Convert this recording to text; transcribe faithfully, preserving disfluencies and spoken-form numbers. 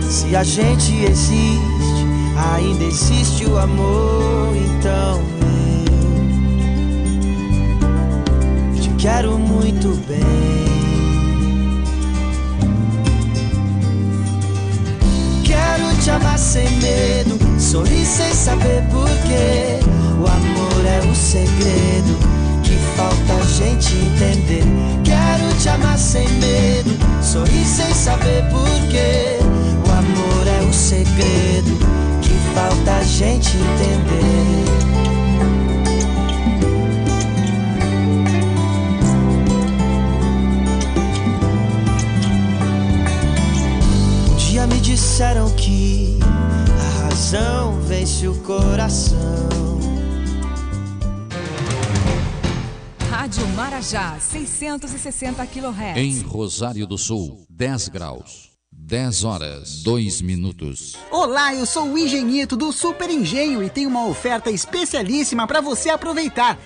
Se a gente existe, ainda existe o amor. Então eu te quero muito bem. Quero te amar sem medo, sorrir sem saber porquê. O amor é o segredo que falta a gente entender. Quero te amar sem medo, sorrir sem saber porquê. O amor é o segredo que falta a gente entender. Um dia me disseram que a razão vence o coração. Rádio Marajá, seiscentos e sessenta quilohertz. Em Rosário do Sul, dez graus, dez horas, dois minutos. Olá, eu sou o Engenhito do Super Engenho e tenho uma oferta especialíssima para você aproveitar.